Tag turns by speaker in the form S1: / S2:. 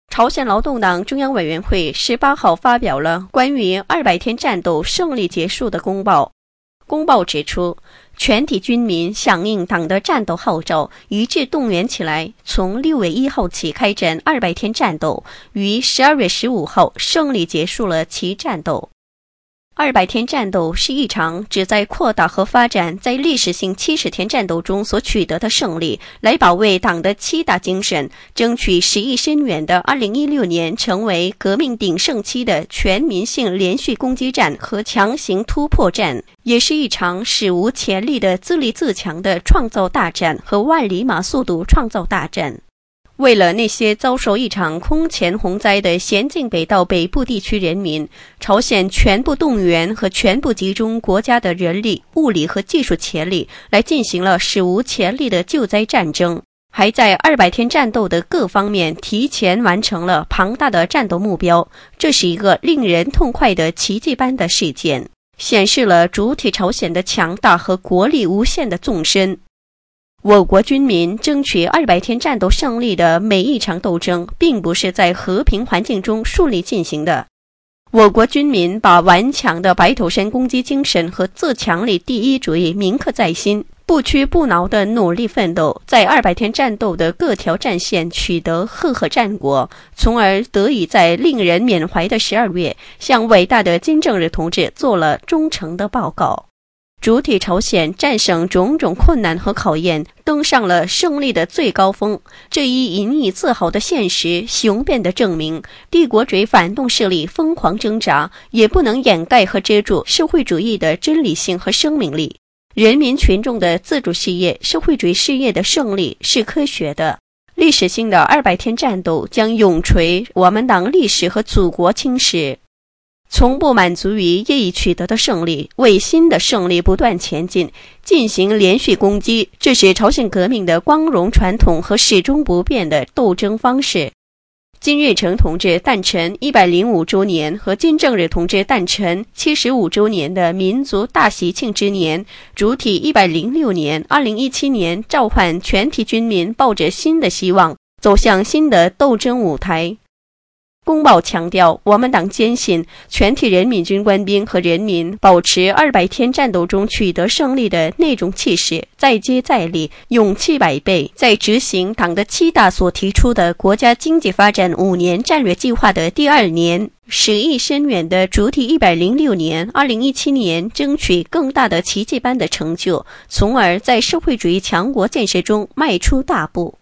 S1: 朝鲜劳动党中央委员会18号发表了关于200天战斗胜利结束的公报。公报指出，全体军民响应党的战斗号召，一致动员起来，从6月1号起开展200天战斗，于12月15号胜利结束了其战斗。200天战斗是一场旨在扩大和发展在历史性70天战斗中所取得的胜利，来保卫党的7大精神，争取实意深远的2016年成为革命鼎盛期的全民性连续攻击战和强行突破战，也是一场史无前例的自立自强的创造大战和万里马速度创造大战。为了那些遭受一场空前洪灾的咸镜北道北部地区人民，朝鲜全部动员和全部集中国家的人力、物力和技术潜力，来进行了史无前例的救灾战争，还在200天战斗的各方面提前完成了庞大的战斗目标。这是一个令人痛快的奇迹般的事件，显示了主体朝鲜的强大和国力无限的纵深。我国军民争取200天战斗胜利的每一场斗争，并不是在和平环境中顺利进行的。我国军民把顽强的白头山攻击精神和自强力第一主义铭刻在心，不屈不挠的努力奋斗，在200天战斗的各条战线取得赫赫战果，从而得以在令人缅怀的12月，向伟大的金正日同志做了忠诚的报告。主体朝鲜战胜种种困难和考验，登上了胜利的最高峰。这一引以自豪的现实，雄辩地证明，帝国主义反动势力疯狂挣扎，也不能掩盖和遮住社会主义的真理性和生命力。人民群众的自主事业，社会主义事业的胜利是科学的。历史性的200天战斗将永垂我们党历史和祖国青史。从不满足于业已取得的胜利，为新的胜利不断前进，进行连续攻击，这是朝鲜革命的光荣传统和始终不变的斗争方式。金日成同志诞辰105周年和金正日同志诞辰75周年的民族大喜庆之年，主体106年2017年召唤全体军民抱着新的希望，走向新的斗争舞台。公报强调，我们党坚信全体人民军官兵和人民保持200天战斗中取得胜利的那种气势，再接再厉，勇气百倍，在执行党的7大所提出的国家经济发展5年战略计划的第2年，实意深远的主体106年2017年争取更大的奇迹般的成就，从而在社会主义强国建设中迈出大步。